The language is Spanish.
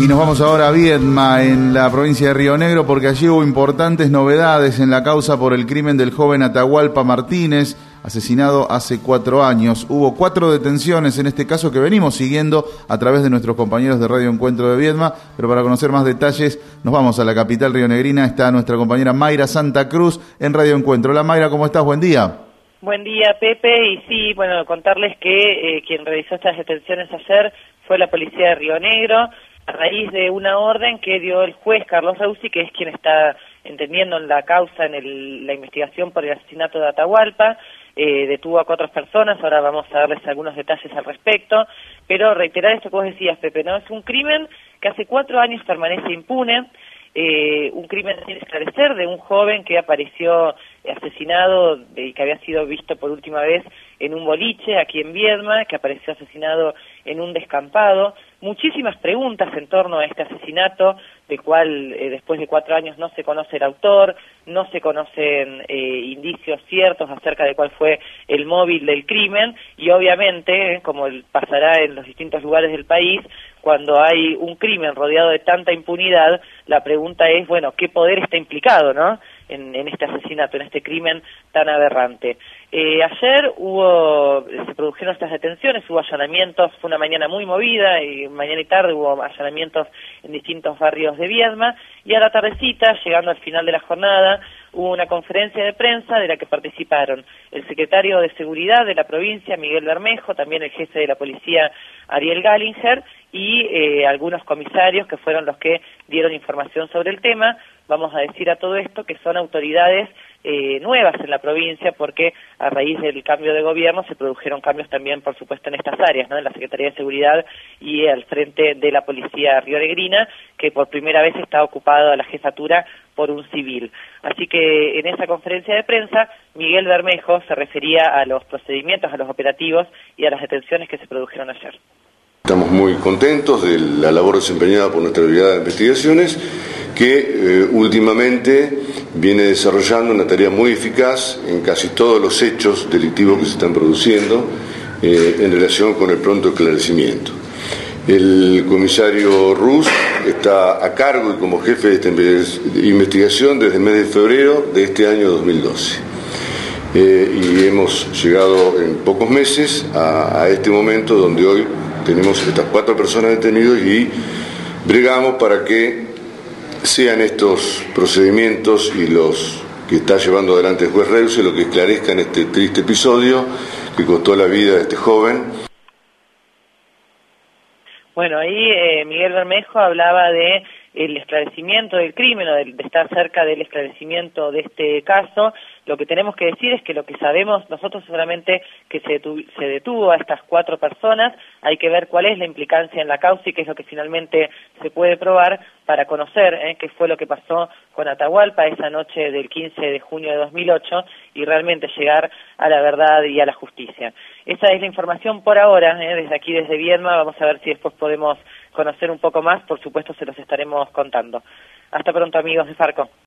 Y nos vamos ahora a Viedma, en la provincia de Río Negro, porque allí hubo importantes novedades en la causa por el crimen del joven Atahualpa Martínez, asesinado hace 4 años. Hubo 4 detenciones en este caso que venimos siguiendo a través de nuestros compañeros de Radio Encuentro de Viedma, pero para conocer más detalles nos vamos a la capital rionegrina. Está nuestra compañera Mayra Santa Cruz en Radio Encuentro. Hola Mayra, ¿cómo estás? Buen día. Buen día, Pepe, y sí, bueno, contarles que quien realizó estas detenciones ayer fue la policía de Río Negro, a raíz de una orden que dio el juez Carlos Reusi, que es quien está entendiendo en la causa, en la investigación por el asesinato de Atahualpa. Detuvo a 4 personas, ahora vamos a darles algunos detalles al respecto, pero reiterar esto que vos decías, Pepe, ¿no? Es un crimen que hace 4 años permanece impune, un crimen sin esclarecer de un joven que apareció asesinado y que había sido visto por última vez en un boliche aquí en Viedma, que apareció asesinado en un descampado. Muchísimas preguntas en torno a este asesinato, del cual después de 4 años no se conoce el autor, no se conocen indicios ciertos acerca de cuál fue el móvil del crimen, y obviamente, como pasará en los distintos lugares del país, cuando hay un crimen rodeado de tanta impunidad, la pregunta es, bueno, ¿qué poder está implicado, no?, en este asesinato, en este crimen tan aberrante? Ayer se produjeron estas detenciones, hubo allanamientos, fue una mañana muy movida, y mañana y tarde hubo allanamientos en distintos barrios de Viedma, y a la tardecita, llegando al final de la jornada, hubo una conferencia de prensa de la que participaron el secretario de Seguridad de la provincia, Miguel Bermejo, también el jefe de la policía, Ariel Gallinger, y algunos comisarios que fueron los que dieron información sobre el tema. Vamos a decir a todo esto que son autoridades nuevas en la provincia, porque a raíz del cambio de gobierno se produjeron cambios también, por supuesto, en estas áreas, ¿no?, en la Secretaría de Seguridad y al frente de la Policía rionegrina, que por primera vez está ocupada la jefatura por un civil. Así que en esa conferencia de prensa, Miguel Bermejo se refería a los procedimientos, a los operativos y a las detenciones que se produjeron ayer. Estamos muy contentos de la labor desempeñada por nuestra Brigada de Investigaciones, que últimamente viene desarrollando una tarea muy eficaz en casi todos los hechos delictivos que se están produciendo en relación con el pronto esclarecimiento. El comisario Rus está a cargo y como jefe de esta investigación desde el mes de febrero de este año 2012. Y hemos llegado en pocos meses a este momento donde hoy tenemos estas 4 personas detenidas y bregamos para que sean estos procedimientos y los que está llevando adelante el juez Reusi lo que esclarezcan este triste episodio que costó la vida de este joven. Bueno, ahí Miguel Bermejo hablaba de el esclarecimiento del crimen, o de estar cerca del esclarecimiento de este caso. Lo que tenemos que decir es que lo que sabemos nosotros solamente que se detuvo a estas 4 personas. Hay que ver cuál es la implicancia en la causa y qué es lo que finalmente se puede probar para conocer qué fue lo que pasó con Atahualpa esa noche del 15 de junio de 2008 y realmente llegar a la verdad y a la justicia. Esa es la información por ahora, desde aquí, desde Viedma. Vamos a ver si después podemos conocer un poco más. Por supuesto, se los estaremos contando. Hasta pronto, amigos de Farco.